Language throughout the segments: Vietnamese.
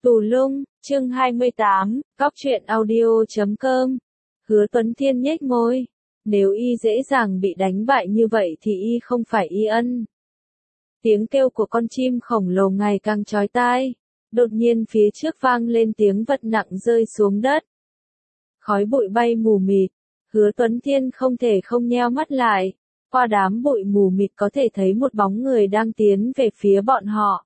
Tù lung, chương 28, cóc truyện audio.com. Hứa Tuấn Thiên nhếch môi. Nếu y dễ dàng bị đánh bại như vậy thì y không phải y ân. Tiếng kêu của con chim khổng lồ ngày càng chói tai. Đột nhiên phía trước vang lên tiếng vật nặng rơi xuống đất. Khói bụi bay mù mịt. Hứa Tuấn Thiên không thể không nheo mắt lại. Qua đám bụi mù mịt có thể thấy một bóng người đang tiến về phía bọn họ.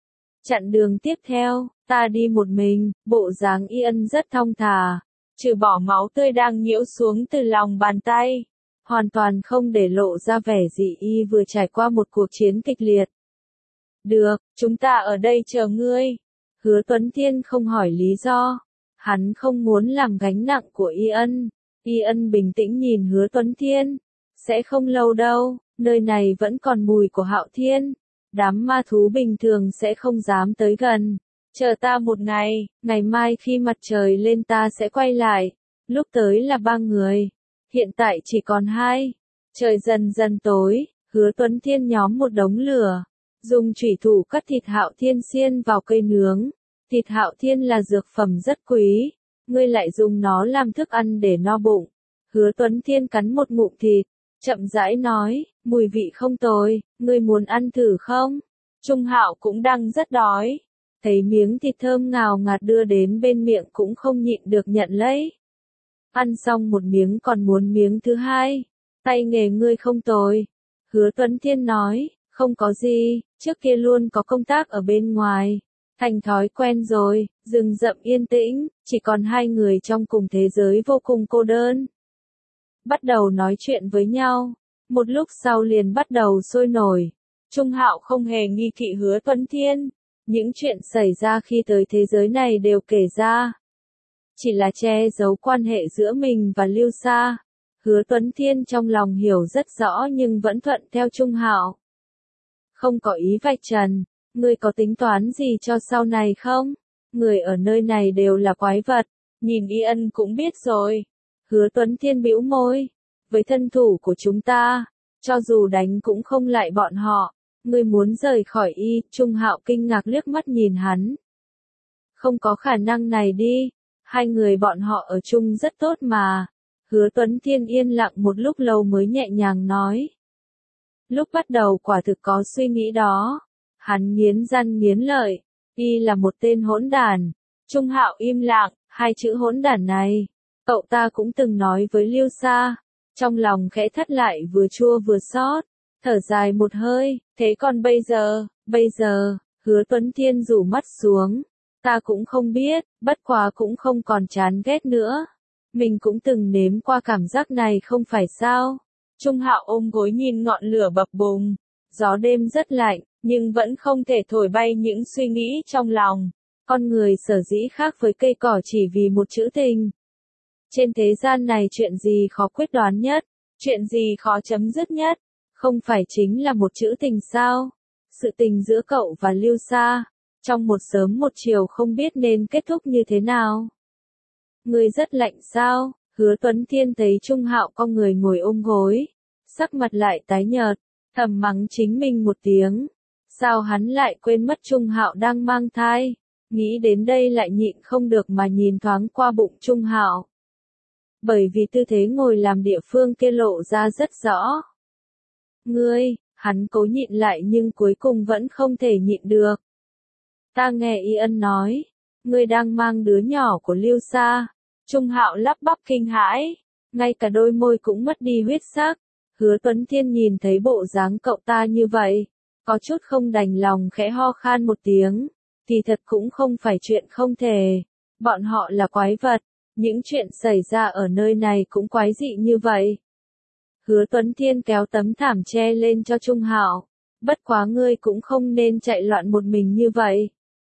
Chặn đường tiếp theo, ta đi một mình, bộ dáng y ân rất thong thả, trừ bỏ máu tươi đang nhiễu xuống từ lòng bàn tay, hoàn toàn không để lộ ra vẻ gì y vừa trải qua một cuộc chiến kịch liệt. Được, chúng ta ở đây chờ ngươi. Hứa Tuấn Thiên không hỏi lý do, hắn không muốn làm gánh nặng của y ân. Y ân bình tĩnh nhìn Hứa Tuấn Thiên, sẽ không lâu đâu, nơi này vẫn còn mùi của Hạo Thiên. Đám ma thú bình thường sẽ không dám tới gần. Chờ ta một ngày, ngày mai khi mặt trời lên ta sẽ quay lại. Lúc tới là 3 người. Hiện tại chỉ còn 2. Trời dần dần tối, Hứa Tuấn Thiên nhóm một đống lửa. Dùng chủy thủ cắt thịt Hạo Thiên xiên vào cây nướng. Thịt Hạo Thiên là dược phẩm rất quý. Ngươi lại dùng nó làm thức ăn để no bụng. Hứa Tuấn Thiên cắn một ngụm thịt. Chậm rãi nói, mùi vị không tồi, ngươi muốn ăn thử không? Trung Hạo cũng đang rất đói. Thấy miếng thịt thơm ngào ngạt đưa đến bên miệng cũng không nhịn được nhận lấy. Ăn xong một miếng còn muốn miếng thứ hai. Tay nghề ngươi không tồi. Hứa Tuấn Thiên nói, không có gì, trước kia luôn có công tác ở bên ngoài. Thành thói quen rồi, rừng rậm yên tĩnh, chỉ còn 2 người trong cùng thế giới vô cùng cô đơn. Bắt đầu nói chuyện với nhau, một lúc sau liền bắt đầu sôi nổi. Trung Hạo không hề nghi kỵ Hứa Tuấn Thiên, những chuyện xảy ra khi tới thế giới này đều kể ra. Chỉ là che giấu quan hệ giữa mình và Lưu Sa. Hứa Tuấn Thiên trong lòng hiểu rất rõ nhưng vẫn thuận theo Trung Hạo. Không có ý vạch trần, ngươi có tính toán gì cho sau này không? Người ở nơi này đều là quái vật, nhìn y ân cũng biết rồi. Hứa Tuấn Thiên bĩu môi, với thân thủ của chúng ta, cho dù đánh cũng không lại bọn họ, ngươi muốn rời khỏi y. Trung Hạo kinh ngạc liếc mắt nhìn hắn. Không có khả năng này đi, 2 người bọn họ ở chung rất tốt mà. Hứa Tuấn Thiên yên lặng một lúc lâu mới nhẹ nhàng nói. Lúc bắt đầu quả thực có suy nghĩ đó, hắn nghiến răng nghiến lợi, y là một tên hỗn đản. Trung Hạo im lặng, 2 chữ hỗn đản này. Cậu ta cũng từng nói với Lưu Sa, trong lòng khẽ thắt lại vừa chua vừa xót, thở dài một hơi, thế còn bây giờ, Hứa Tuấn Thiên rủ mắt xuống, ta cũng không biết, bất quá cũng không còn chán ghét nữa. Mình cũng từng nếm qua cảm giác này không phải sao? Trung Hạo ôm gối nhìn ngọn lửa bập bùng, gió đêm rất lạnh, nhưng vẫn không thể thổi bay những suy nghĩ trong lòng. Con người sở dĩ khác với cây cỏ chỉ vì một chữ tình. Trên thế gian này chuyện gì khó quyết đoán nhất, chuyện gì khó chấm dứt nhất, không phải chính là một chữ tình sao? Sự tình giữa cậu và Lưu Sa, trong một sớm một chiều không biết nên kết thúc như thế nào. Ngươi rất lạnh sao? Hứa Tuấn Thiên thấy Trung Hạo con người ngồi ôm gối, sắc mặt lại tái nhợt, thầm mắng chính mình một tiếng. Sao hắn lại quên mất Trung Hạo đang mang thai? Nghĩ đến đây lại nhịn không được mà nhìn thoáng qua bụng Trung Hạo. Bởi vì tư thế ngồi làm địa phương kia lộ ra rất rõ. Ngươi, hắn cố nhịn lại nhưng cuối cùng vẫn không thể nhịn được. Ta nghe y ân nói, ngươi đang mang đứa nhỏ của Lưu Sa. Trung Hạo lắp bắp kinh hãi, ngay cả đôi môi cũng mất đi huyết sắc. Hứa Tuấn Thiên nhìn thấy bộ dáng cậu ta như vậy, có chút không đành lòng khẽ ho khan một tiếng. Thì thật cũng không phải chuyện không thể, bọn họ là quái vật. Những chuyện xảy ra ở nơi này cũng quái dị như vậy. Hứa Tuấn Thiên kéo tấm thảm che lên cho Trung Hạo. Bất quá ngươi cũng không nên chạy loạn một mình như vậy.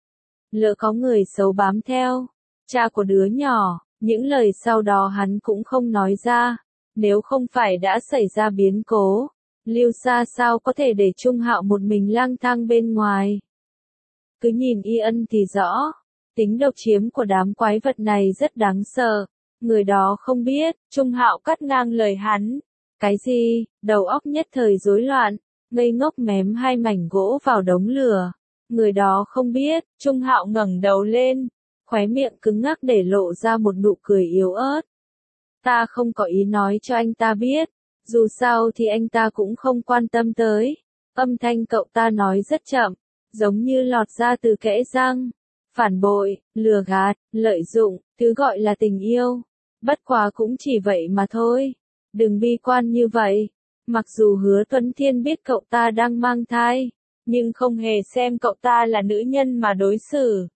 Lỡ có người xấu bám theo. Cha của đứa nhỏ, những lời sau đó hắn cũng không nói ra. Nếu không phải đã xảy ra biến cố, Lưu Sa sao có thể để Trung Hạo một mình lang thang bên ngoài. Cứ nhìn y ân thì rõ. Tính độc chiếm của đám quái vật này rất đáng sợ. Người đó không biết, Trung Hạo cắt ngang lời hắn. Cái gì? Đầu óc nhất thời rối loạn, ngây ngốc mém 2 mảnh gỗ vào đống lửa. Người đó không biết. Trung Hạo ngẩng đầu lên, khóe miệng cứng ngắc để lộ ra một nụ cười yếu ớt. Ta không có ý nói cho anh ta biết, dù sao thì anh ta cũng không quan tâm tới. Âm thanh cậu ta nói rất chậm, giống như lọt ra từ kẽ răng. Phản bội, lừa gạt, lợi dụng, thứ gọi là tình yêu. Bất quá cũng chỉ vậy mà thôi. Đừng bi quan như vậy. Mặc dù Hứa Tuấn Thiên biết cậu ta đang mang thai, nhưng không hề xem cậu ta là nữ nhân mà đối xử.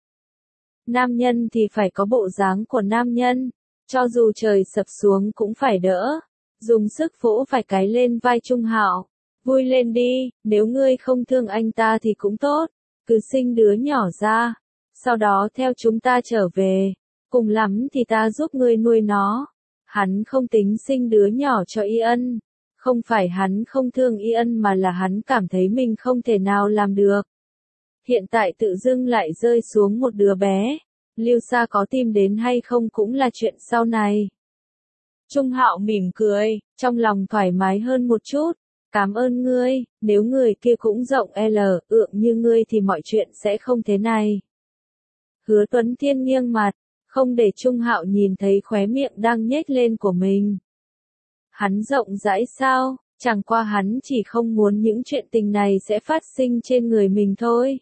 Nam nhân thì phải có bộ dáng của nam nhân, cho dù trời sập xuống cũng phải đỡ. Dùng sức vỗ vài cái lên vai Trung Hạo. Vui lên đi, nếu ngươi không thương anh ta thì cũng tốt, cứ sinh đứa nhỏ ra, sau đó theo chúng ta trở về, cùng lắm thì ta giúp ngươi nuôi nó. Hắn không tính sinh đứa nhỏ cho Y Ân, không phải hắn không thương Y Ân mà là hắn cảm thấy mình không thể nào làm được. Hiện tại tự dưng lại rơi xuống một đứa bé, Lưu Sa có tìm đến hay không cũng là chuyện sau này. Trung Hạo mỉm cười, trong lòng thoải mái hơn một chút. Cảm ơn ngươi, nếu người kia cũng rộng lượng như ngươi thì mọi chuyện sẽ không thế này. Hứa Tuấn Thiên nghiêng mặt, không để Trung Hạo nhìn thấy khóe miệng đang nhếch lên của mình. Hắn rộng rãi sao, chẳng qua hắn chỉ không muốn những chuyện tình này sẽ phát sinh trên người mình thôi.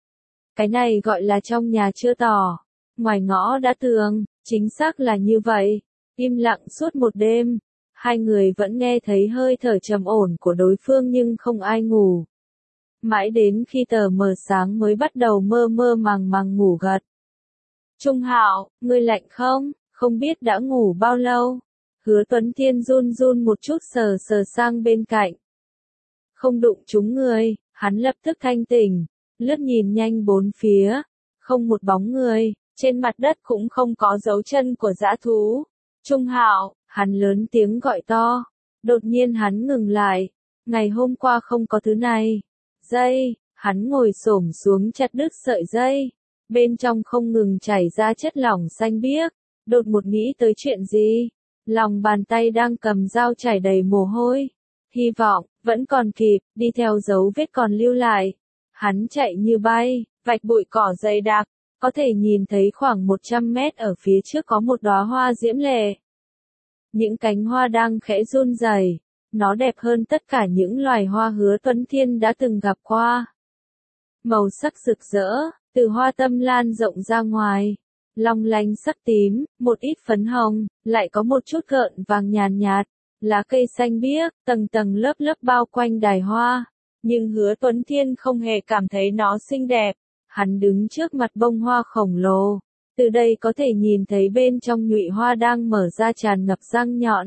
Cái này gọi là trong nhà chưa tỏ, ngoài ngõ đã tường, chính xác là như vậy. Im lặng suốt một đêm, hai người vẫn nghe thấy hơi thở trầm ổn của đối phương nhưng không ai ngủ. Mãi đến khi tờ mờ sáng mới bắt đầu mơ mơ màng màng ngủ gật. Trung Hạo, ngươi lạnh không? Không biết đã ngủ bao lâu? Hứa Tuấn Thiên run run một chút sờ sang bên cạnh. Không đụng trúng người, hắn lập tức thanh tỉnh, lướt nhìn nhanh bốn phía, không một bóng người, trên mặt đất cũng không có dấu chân của dã thú. Trung Hạo, hắn lớn tiếng gọi to. Đột nhiên hắn ngừng lại. Ngày hôm qua không có thứ này. Dây, hắn ngồi xổm xuống chặt đứt sợi dây. Bên trong không ngừng chảy ra chất lỏng xanh biếc. Đột một nghĩ tới chuyện gì? Lòng bàn tay đang cầm dao chảy đầy mồ hôi. Hy vọng, vẫn còn kịp, đi theo dấu vết còn lưu lại. Hắn chạy như bay, vạch bụi cỏ dày đặc. Có thể nhìn thấy khoảng 100 mét ở phía trước có một đóa hoa diễm lệ. Những cánh hoa đang khẽ run rẩy, nó đẹp hơn tất cả những loài hoa Hứa Tuấn Thiên đã từng gặp qua. Màu sắc rực rỡ, từ hoa tâm lan rộng ra ngoài, long lanh sắc tím, một ít phấn hồng, lại có một chút gợn vàng nhàn nhạt, lá cây xanh biếc, tầng tầng lớp lớp bao quanh đài hoa. Nhưng Hứa Tuấn Thiên không hề cảm thấy nó xinh đẹp. Hắn đứng trước mặt bông hoa khổng lồ. Từ đây có thể nhìn thấy bên trong nhụy hoa đang mở ra tràn ngập răng nhọn.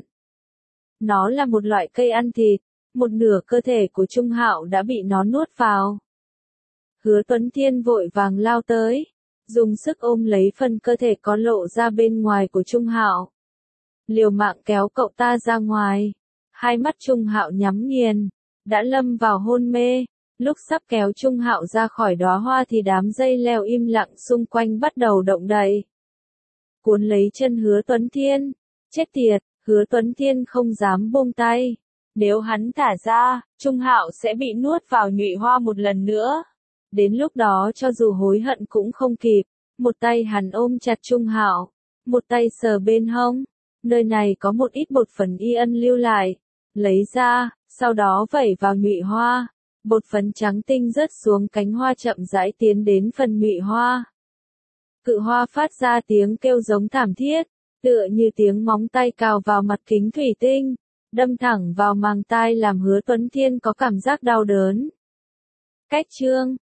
Nó là một loại cây ăn thịt, một nửa cơ thể của Trung Hạo đã bị nó nuốt vào. Hứa Tuấn Thiên vội vàng lao tới, dùng sức ôm lấy phần cơ thể có lộ ra bên ngoài của Trung Hạo. Liều mạng kéo cậu ta ra ngoài, hai mắt Trung Hạo nhắm nghiền, đã lâm vào hôn mê. Lúc sắp kéo Trung Hạo ra khỏi đóa hoa thì đám dây leo im lặng xung quanh bắt đầu động đậy. Cuốn lấy chân Hứa Tuấn Thiên. Chết tiệt, Hứa Tuấn Thiên không dám buông tay. Nếu hắn thả ra, Trung Hạo sẽ bị nuốt vào nhụy hoa một lần nữa. Đến lúc đó cho dù hối hận cũng không kịp. Một tay hắn ôm chặt Trung Hạo, một tay sờ bên hông. Nơi này có một ít bột phấn Y Ân lưu lại. Lấy ra, sau đó vẩy vào nhụy hoa. Bột phấn trắng tinh rớt xuống cánh hoa chậm rãi tiến đến phần nhụy hoa. Cự hoa phát ra tiếng kêu giống thảm thiết, tựa như tiếng móng tay cào vào mặt kính thủy tinh, đâm thẳng vào màng tai làm Hứa Tuấn Thiên có cảm giác đau đớn. Cách chương